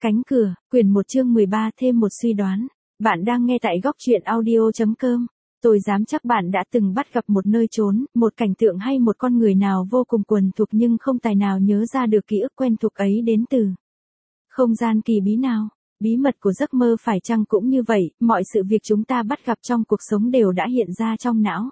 Cánh cửa, quyển 1 chương 13 thêm một suy đoán. Bạn đang nghe tại góc truyện audio.com. Tôi dám chắc bạn đã từng bắt gặp một nơi trốn, một cảnh tượng hay một con người nào vô cùng quần thuộc nhưng không tài nào nhớ ra được ký ức quen thuộc ấy đến từ không gian kỳ bí nào. Bí mật của giấc mơ phải chăng cũng như vậy, mọi sự việc chúng ta bắt gặp trong cuộc sống đều đã hiện ra trong não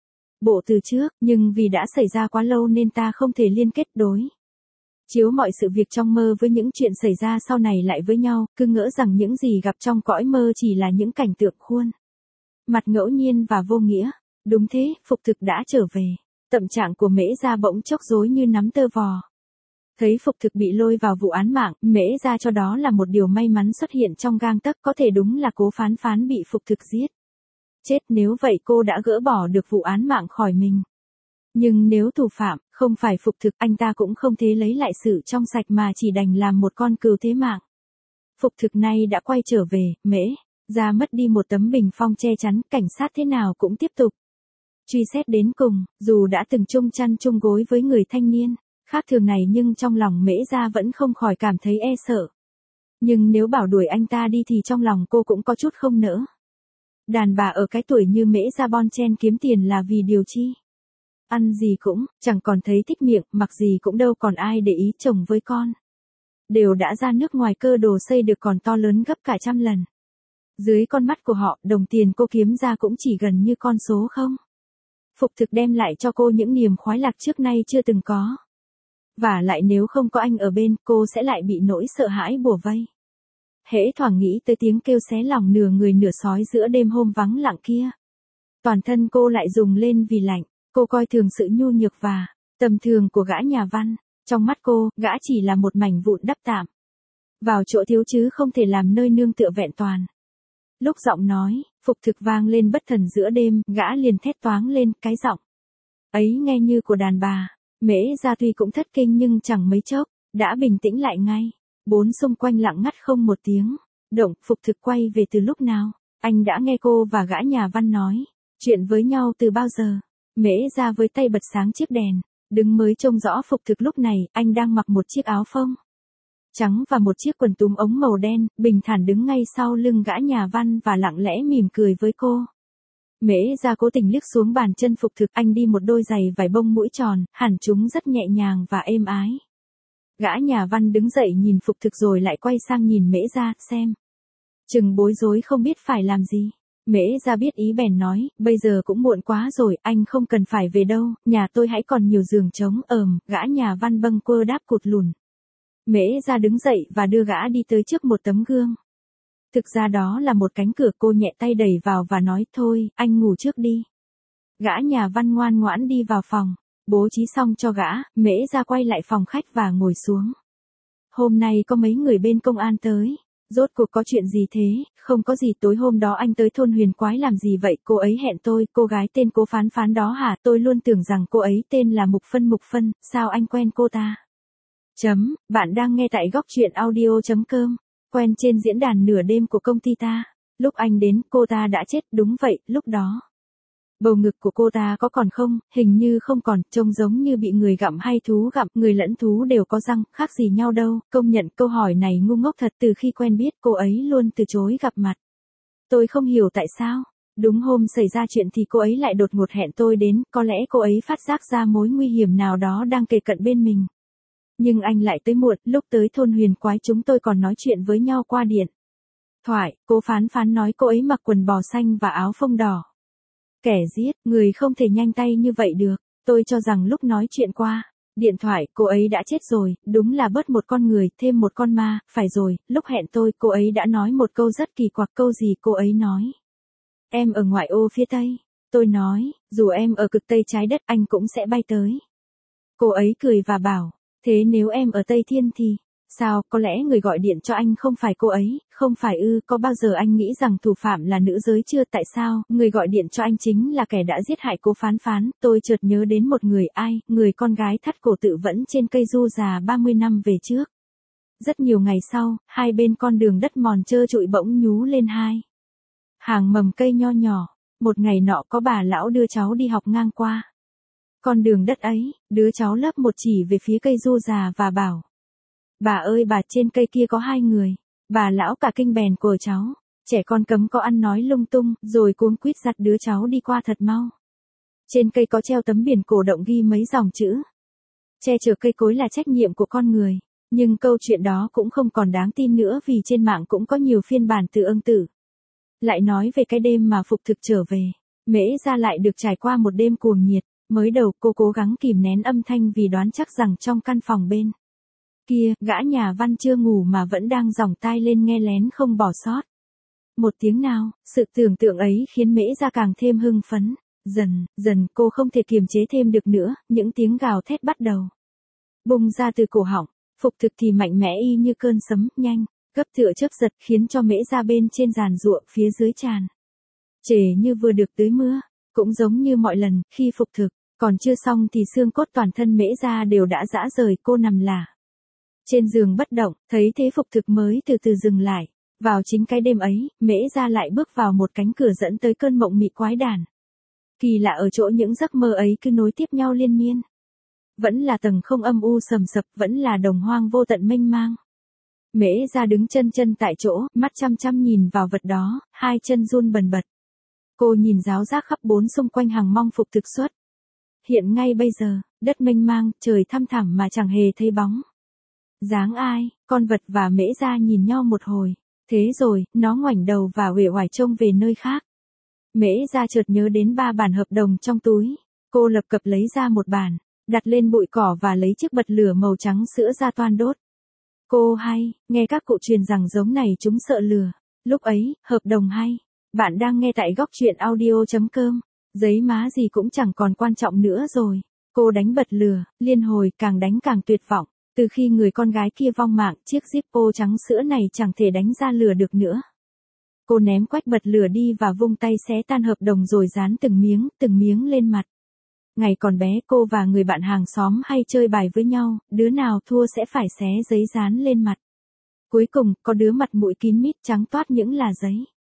bộ từ trước, nhưng vì đã xảy ra quá lâu nên ta không thể liên kết đối chiếu mọi sự việc trong mơ với những chuyện xảy ra sau này lại với nhau, cứ ngỡ rằng những gì gặp trong cõi mơ chỉ là những cảnh tượng khuôn mặt ngẫu nhiên và vô nghĩa. Đúng thế, Phục Thực đã trở về. Tâm trạng của Mễ Gia bỗng chốc rối như nắm tơ vò. Thấy Phục Thực bị lôi vào vụ án mạng, Mễ Gia cho đó là một điều may mắn xuất hiện trong gang tấc, có thể đúng là Cố Phán Phán bị Phục Thực giết chết, nếu vậy cô đã gỡ bỏ được vụ án mạng khỏi mình. Nhưng nếu thủ phạm không phải Phục Thực, anh ta cũng không thể lấy lại sự trong sạch mà chỉ đành làm một con cừu thế mạng. Phục Thực nay đã quay trở về, Mễ Gia mất đi một tấm bình phong che chắn, cảnh sát thế nào cũng tiếp tục truy xét đến cùng, dù đã từng chung chăn chung gối với người thanh niên khác thường này nhưng trong lòng Mễ Gia vẫn không khỏi cảm thấy e sợ. Nhưng nếu bảo đuổi anh ta đi thì trong lòng cô cũng có chút không nỡ. Đàn bà ở cái tuổi như Mễ Gia bon chen kiếm tiền là vì điều chi? Ăn gì cũng, chẳng còn thấy thích miệng, mặc gì cũng đâu còn ai để ý, chồng với con đều đã ra nước ngoài, cơ đồ xây được còn to lớn gấp cả trăm lần. Dưới con mắt của họ, đồng tiền cô kiếm ra cũng chỉ gần như con số không. Phục Thực đem lại cho cô những niềm khoái lạc trước nay chưa từng có. Và lại nếu không có anh ở bên, cô sẽ lại bị nỗi sợ hãi bủa vây. Hễ thoảng nghĩ tới tiếng kêu xé lòng nửa người nửa sói giữa đêm hôm vắng lặng kia, toàn thân cô lại rùng lên vì lạnh. Cô coi thường sự nhu nhược và tầm thường của gã nhà văn. Trong mắt cô, gã chỉ là một mảnh vụn đắp tạm vào chỗ thiếu chứ không thể làm nơi nương tựa vẹn toàn. Lúc giọng nói Phục Thực vang lên bất thần giữa đêm, gã liền thét toáng lên, cái giọng ấy nghe như của đàn bà. Mễ Gia tuy cũng thất kinh nhưng chẳng mấy chốc đã bình tĩnh lại ngay. Bốn xung quanh lặng ngắt không một tiếng động. Phục Thực quay về từ lúc nào? Anh đã nghe cô và gã nhà văn nói chuyện với nhau từ bao giờ? Mễ Gia với tay bật sáng chiếc đèn, đứng mới trông rõ Phục Thực lúc này. Anh đang mặc một chiếc áo phông trắng và một chiếc quần túm ống màu đen, bình thản đứng ngay sau lưng gã nhà văn và lặng lẽ mỉm cười với cô. Mễ Gia cố tình liếc xuống bàn chân Phục Thực, anh đi một đôi giày vải bông mũi tròn, hẳn chúng rất nhẹ nhàng và êm ái. Gã nhà văn đứng dậy nhìn Phục Thực rồi lại quay sang nhìn Mễ Gia, xem chừng bối rối không biết phải làm gì. Mễ Gia biết ý bèn nói, bây giờ cũng muộn quá rồi, anh không cần phải về đâu, nhà tôi hãy còn nhiều giường trống. Gã nhà văn bâng quơ đáp cụt lùn. Mễ Gia đứng dậy và đưa gã đi tới trước một tấm gương. Thực ra đó là một cánh cửa, cô nhẹ tay đẩy vào và nói, thôi, anh ngủ trước đi. Gã nhà văn ngoan ngoãn đi vào phòng, bố trí xong cho gã. Mễ Gia quay lại phòng khách và ngồi xuống. Hôm nay có mấy người bên công an tới. Rốt cuộc có chuyện gì thế? Không có gì, tối hôm đó anh tới thôn Huyền Quái làm gì vậy? Cô ấy hẹn tôi, cô gái tên Cố Phán Phán đó hả? Tôi luôn tưởng rằng cô ấy tên là Mục Phân, sao anh quen cô ta? Bạn đang nghe tại góc truyện audio.com. Quen trên diễn đàn nửa đêm của công ty ta. Lúc anh đến, cô ta đã chết. Đúng vậy, lúc đó bầu ngực của cô ta có còn không? Hình như không còn, trông giống như bị người gặm hay thú gặm. Người lẫn thú đều có răng, khác gì nhau đâu. Công nhận câu hỏi này ngu ngốc thật. Từ khi quen biết, cô ấy luôn từ chối gặp mặt. Tôi không hiểu tại sao. Đúng hôm xảy ra chuyện thì cô ấy lại đột ngột hẹn tôi đến. Có lẽ cô ấy phát giác ra mối nguy hiểm nào đó đang kề cận bên mình. Nhưng anh lại tới muộn. Lúc tới thôn Huyền Quái chúng tôi còn nói chuyện với nhau qua điện thoại. Cố Phán Phán nói cô ấy mặc quần bò xanh và áo phông đỏ. Kẻ giết người không thể nhanh tay như vậy được. Tôi cho rằng lúc nói chuyện qua điện thoại cô ấy đã chết rồi. Đúng là bớt một con người, thêm một con ma. Phải rồi, lúc hẹn tôi cô ấy đã nói một câu rất kỳ quặc. Câu gì cô ấy nói? Em ở ngoại ô phía Tây. Tôi nói, dù em ở cực Tây trái đất anh cũng sẽ bay tới. Cô ấy cười và bảo, thế nếu em ở Tây Thiên thì sao? Có lẽ người gọi điện cho anh không phải cô ấy. Không phải ư? Có bao giờ anh nghĩ rằng thủ phạm là nữ giới chưa? Tại sao? Người gọi điện cho anh chính là kẻ đã giết hại Cố Phán Phán. Tôi chợt nhớ đến một người. Ai? Người con gái thắt cổ tự vẫn trên cây du già 30 năm về trước. Rất nhiều ngày sau, hai bên con đường đất mòn trơ trụi bỗng nhú lên hai hàng mầm cây nho nhỏ. Một ngày nọ có bà lão đưa cháu đi học ngang qua con đường đất ấy. Đứa cháu lớp 1 chỉ về phía cây du già và bảo, bà ơi bà, trên cây kia có hai người. Bà lão cả kinh bèn của cháu. Trẻ con cấm có ăn nói lung tung, rồi cuống quýt dắt đứa cháu đi qua thật mau. Trên cây có treo tấm biển cổ động ghi mấy dòng chữ. Che chở cây cối là trách nhiệm của con người. Nhưng câu chuyện đó cũng không còn đáng tin nữa vì trên mạng cũng có nhiều phiên bản tương tự. Lại nói về cái đêm mà Phục Thực trở về. Mễ Gia lại được trải qua một đêm cuồng nhiệt. Mới đầu cô cố gắng kìm nén âm thanh vì đoán chắc rằng trong căn phòng bên kia, gã nhà văn chưa ngủ mà vẫn đang giòng tai lên nghe lén không bỏ sót. Một tiếng nào, sự tưởng tượng ấy khiến Mễ Gia càng thêm hưng phấn. Dần, dần cô không thể kiềm chế thêm được nữa, những tiếng gào thét bắt đầu bung ra từ cổ họng. Phục Thực thì mạnh mẽ y như cơn sấm, nhanh, gấp tựa chớp giật khiến cho Mễ Gia bên trên giàn giụa phía dưới tràn trề như vừa được tưới mưa. Cũng giống như mọi lần, khi Phục Thực còn chưa xong thì xương cốt toàn thân Mễ Gia đều đã rã rời. Cô nằm lả trên giường bất động, thấy thế Phục Thực mới từ từ dừng lại. Vào chính cái đêm ấy, Mễ Gia lại bước vào một cánh cửa dẫn tới cơn mộng mị quái đản. Kỳ lạ ở chỗ những giấc mơ ấy cứ nối tiếp nhau liên miên. Vẫn là tầng không âm u sầm sập, vẫn là đồng hoang vô tận mênh mang. Mễ Gia đứng chân chân tại chỗ, mắt chăm chăm nhìn vào vật đó, hai chân run bần bật. Cô nhìn ráo rác khắp bốn xung quanh hằng mong Phục Thực xuất hiện ngay bây giờ. Đất mênh mang, trời thăm thẳm mà chẳng hề thấy bóng dáng ai. Con vật và Mễ Gia nhìn nhau một hồi. Thế rồi, nó ngoảnh đầu và uể oải trông về nơi khác. Mễ Gia chợt nhớ đến 3 bản hợp đồng trong túi. Cô lập cập lấy ra một bản, đặt lên bụi cỏ và lấy chiếc bật lửa màu trắng sữa ra toan đốt. Cô hay, nghe các cụ truyền rằng giống này chúng sợ lửa. Lúc ấy, hợp đồng hay. Bạn đang nghe tại góc truyện audio.com. Giấy má gì cũng chẳng còn quan trọng nữa rồi. Cô đánh bật lửa, liên hồi càng đánh càng tuyệt vọng. Từ khi người con gái kia vong mạng, chiếc Zippo trắng sữa này chẳng thể đánh ra lửa được nữa. Cô ném quách bật lửa đi và vung tay xé tan hợp đồng rồi dán từng miếng lên mặt. Ngày còn bé cô và người bạn hàng xóm hay chơi bài với nhau, đứa nào thua sẽ phải xé giấy dán lên mặt. Cuối cùng, có đứa mặt mũi kín mít trắng toát những là giấy.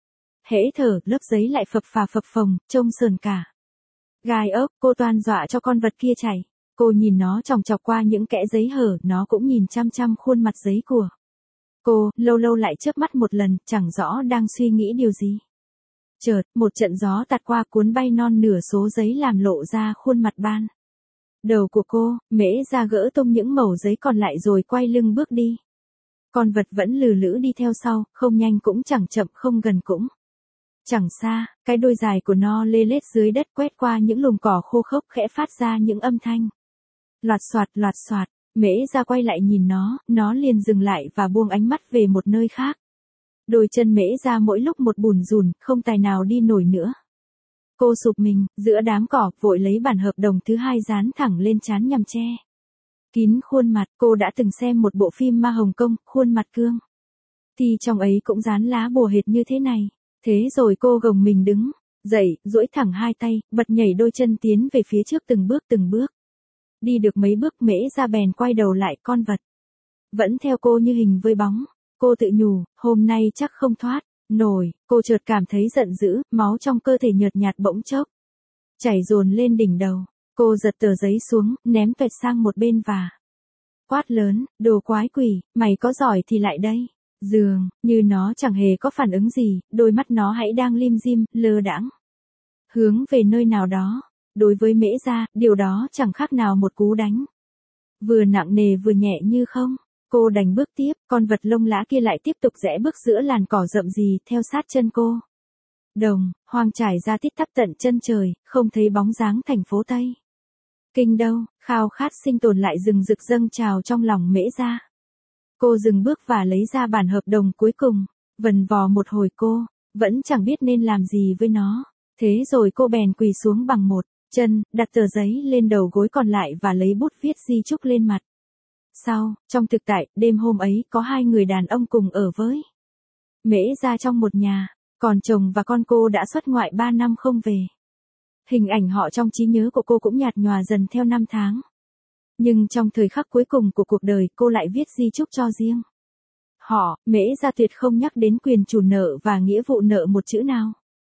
Hễ thở, lớp giấy lại phập phà phập phồng, trông sờn cả gai ốc. Cô toan dọa cho con vật kia chạy. Cô nhìn nó chòng chọc qua những kẽ giấy hở, nó cũng nhìn chăm chăm khuôn mặt giấy của cô, lâu lâu lại chớp mắt một lần, chẳng rõ đang suy nghĩ điều gì. Chợt, một trận gió tạt qua cuốn bay non nửa số giấy làm lộ ra khuôn mặt ban đầu của cô. Mễ Gia gỡ tung những mẩu giấy còn lại rồi quay lưng bước đi. Con vật vẫn lừ lữ đi theo sau, không nhanh cũng chẳng chậm, không gần cũng chẳng xa. Cái đuôi dài của nó lê lết dưới đất quét qua những lùm cỏ khô khốc, khẽ phát ra những âm thanh loạt xoạt. Mễ Gia quay lại nhìn nó liền dừng lại và buông ánh mắt về một nơi khác. Đôi chân Mễ Gia mỗi lúc một bùn rùn, không tài nào đi nổi nữa. Cô sụp mình giữa đám cỏ, vội lấy bản hợp đồng thứ hai dán thẳng lên trán nhằm che kín khuôn mặt. Cô đã từng xem một bộ phim ma Hồng Kông, Khuôn Mặt Cương. Thì trong ấy cũng dán lá bùa hệt như thế này. Thế rồi cô gồng mình đứng dậy, duỗi thẳng hai tay, bật nhảy đôi chân tiến về phía trước từng bước. Đi được mấy bước Mễ Gia bèn quay đầu lại, con vật vẫn theo cô như hình với bóng. Cô tự nhủ, hôm nay chắc không thoát nổi. Cô chợt cảm thấy giận dữ, máu trong cơ thể nhợt nhạt bỗng chốc chảy dồn lên đỉnh đầu. Cô giật tờ giấy xuống, ném toẹt sang một bên và quát lớn, đồ quái quỷ, mày có giỏi thì lại đây. Dường như nó chẳng hề có phản ứng gì, đôi mắt nó hãy đang lim dim, lơ đãng hướng về nơi nào đó. Đối với Mễ Gia, điều đó chẳng khác nào một cú đánh vừa nặng nề vừa nhẹ như không. Cô đành bước tiếp, con vật lông lá kia lại tiếp tục rẽ bước giữa làn cỏ rậm rì theo sát chân cô. Đồng hoang trải ra tít tắp tận chân trời, không thấy bóng dáng thành phố Tây Kinh đâu. Khao khát sinh tồn lại rừng rực dâng trào trong lòng Mễ Gia. Cô dừng bước và lấy ra bản hợp đồng cuối cùng. Vần vò một hồi cô vẫn chẳng biết nên làm gì với nó. Thế rồi cô bèn quỳ xuống bằng một chân, đặt tờ giấy lên đầu gối còn lại và lấy bút viết di chúc lên mặt. Sau, trong thực tại, đêm hôm ấy có 2 người đàn ông cùng ở với Mễ Gia trong một nhà, còn chồng và con cô đã xuất ngoại 3 năm không về. Hình ảnh họ trong trí nhớ của cô cũng nhạt nhòa dần theo năm tháng. Nhưng trong thời khắc cuối cùng của cuộc đời, cô lại viết di chúc cho riêng họ. Mễ Gia tuyệt không nhắc đến quyền chủ nợ và nghĩa vụ nợ một chữ nào,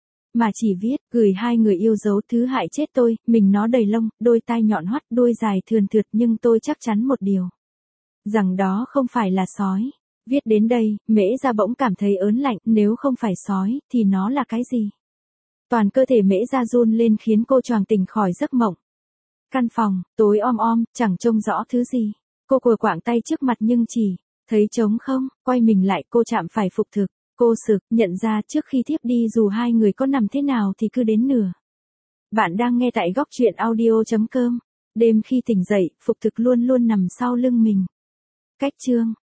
mà chỉ viết, gửi 2 người yêu dấu thứ hại chết tôi. Mình nó đầy lông, đôi tai nhọn hoắt, đuôi dài thườn thượt, nhưng tôi chắc chắn một điều, rằng đó không phải là sói. Viết đến đây, Mễ Gia bỗng cảm thấy ớn lạnh, nếu không phải sói, thì nó là cái gì? Toàn cơ thể Mễ Gia run lên khiến cô choàng tỉnh khỏi giấc mộng. Căn phòng, tối om om, chẳng trông rõ thứ gì. Cô cùa quạng tay trước mặt nhưng chỉ thấy trống không, quay mình lại cô chạm phải Phục Thực. Cô sực, nhận ra trước khi thiếp đi dù hai người có nằm thế nào thì cứ đến nửa. Bạn đang nghe tại góc truyện audio.com. Đêm khi tỉnh dậy, Phục Thực luôn luôn nằm sau lưng mình. Cách chương